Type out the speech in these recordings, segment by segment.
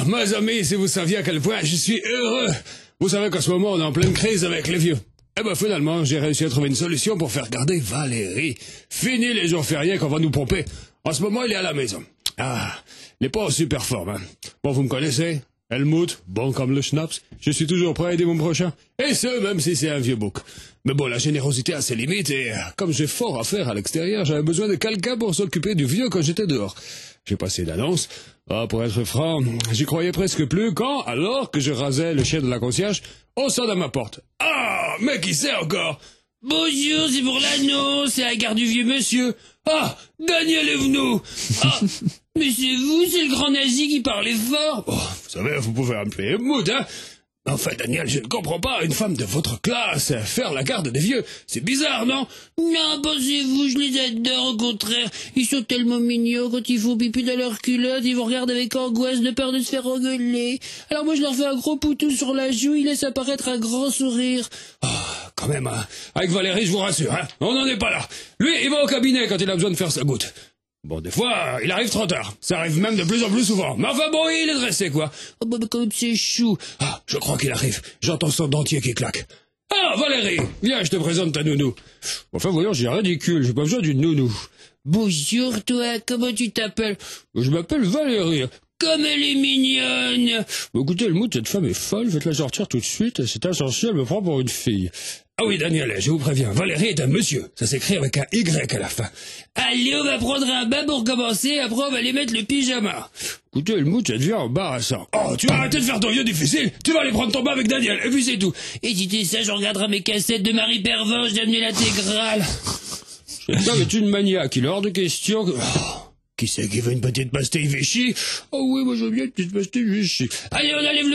Ah, mes amis, si vous saviez à quel point je suis heureux. Vous savez qu'en ce moment, on est en pleine crise avec les vieux. Eh ben, finalement, j'ai réussi à trouver une solution pour faire garder Valérie. Fini les jours fériés qu'on va nous pomper. En ce moment, il est à la maison. Ah, il est pas en super forme, hein. Bon, vous me connaissez? Helmut, bon comme le schnapps, je suis toujours prêt à aider mon prochain. Et ce, même si c'est un vieux bouc. Mais bon, la générosité a ses limites et comme j'ai fort à faire à l'extérieur, j'avais besoin de quelqu'un pour s'occuper du vieux quand j'étais dehors. J'ai passé l'annonce. Ah, pour être franc, j'y croyais presque plus quand, alors que je rasais le chien de la concierge, on sonne à ma porte. Ah, mais qui c'est encore? Bonjour, c'est pour l'annonce, c'est la gare du vieux monsieur. Ah, Daniel est venu. Ah, mais c'est vous, c'est le grand nazi qui parlait fort. Oh, vous savez, vous pouvez appeler Helmut, hein. Enfin, Daniel, je ne comprends pas, une femme de votre classe, faire la garde des vieux, c'est bizarre, non? Non, pensez-vous, je les adore, au contraire. Ils sont tellement mignons, quand ils font pipi dans leur culotte, ils vous regardent avec angoisse de peur de se faire engueuler. Alors moi, je leur fais un gros poutou sur la joue, ils laissent apparaître un grand sourire. Oh, quand même, hein. Avec Valérie, je vous rassure, hein, on n'en est pas là. Lui, il va au cabinet quand il a besoin de faire sa goutte. Bon, des fois, il arrive trop tard. Ça arrive même de plus en plus souvent. Mais enfin bon, il est dressé, quoi. Oh bah quand même, c'est chou. Ah, je crois qu'il arrive. J'entends son dentier qui claque. Ah, Valérie, viens, je te présente ta nounou. Enfin, voyons, j'ai ridicule, j'ai pas besoin d'une nounou. Bonjour, toi, comment tu t'appelles? Je m'appelle Valérie. Comme elle est mignonne. Bon, écoutez, Helmut, cette femme est folle, faites-la sortir tout de suite, c'est insensé, elle me prend pour une fille. Ah oui, Daniel, je vous préviens, Valérie est un monsieur. Ça s'écrit avec un Y à la fin. Allez, on va prendre un bain pour commencer, après on va aller mettre le pyjama. Écoutez, Helmut, ça devient embarrassant. Oh, tu vas arrêter de faire ton vieux difficile, tu vas aller prendre ton bain avec Daniel, et puis c'est tout. Et dites ça, je regarderai mes cassettes de Marie Pervenche, j'ai amené l'intégrale. Cette femme est une maniaque, il est hors de question que... Oh, qui c'est qui veut une petite pastille Vichy? Oh oui, moi je veux bien une petite pastille Vichy. Allez, on enlève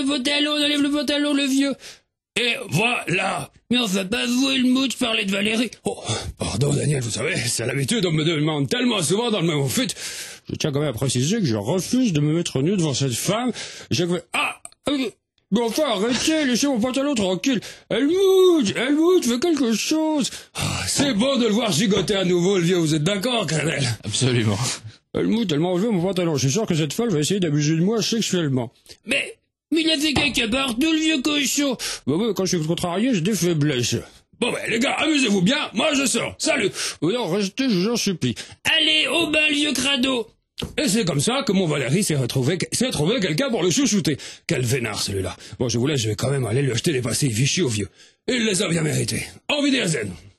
le pantalon, le vieux. Et voilà. Mais enfin, pas vous, Helmut, je parlais de Valérie. Oh, pardon, Daniel, vous savez, c'est à l'habitude, on me demande tellement souvent dans le même outfit. Je tiens quand même à préciser que je refuse de me mettre nu devant cette femme. J'ai fait... Ah, mais enfin, arrêtez, laissez mon pantalon tranquille. Helmut, fais quelque chose. Ah, c'est bon de le voir gigoter à nouveau, le vieux, vous êtes d'accord, Colonel? Absolument. Helmut, elle m'a enlevé mon pantalon. Je suis sûr que cette folle va essayer d'abuser de moi sexuellement. Mais il a fait caca partout, le vieux cochon. Bah ouais, quand je suis contrarié, j'ai des faiblesses. Bon ben, les gars, amusez-vous bien, moi je sors. Salut. Non, restez, je vous en supplie. Allez, au bain, le vieux crado. Et c'est comme ça que mon Valérie s'est trouvé quelqu'un pour le chouchouter. Quel vénard, celui-là. Bon, je vous laisse, je vais quand même aller lui acheter des pastilles Vichy au vieux. Il les a bien mérités. En vidéo zen.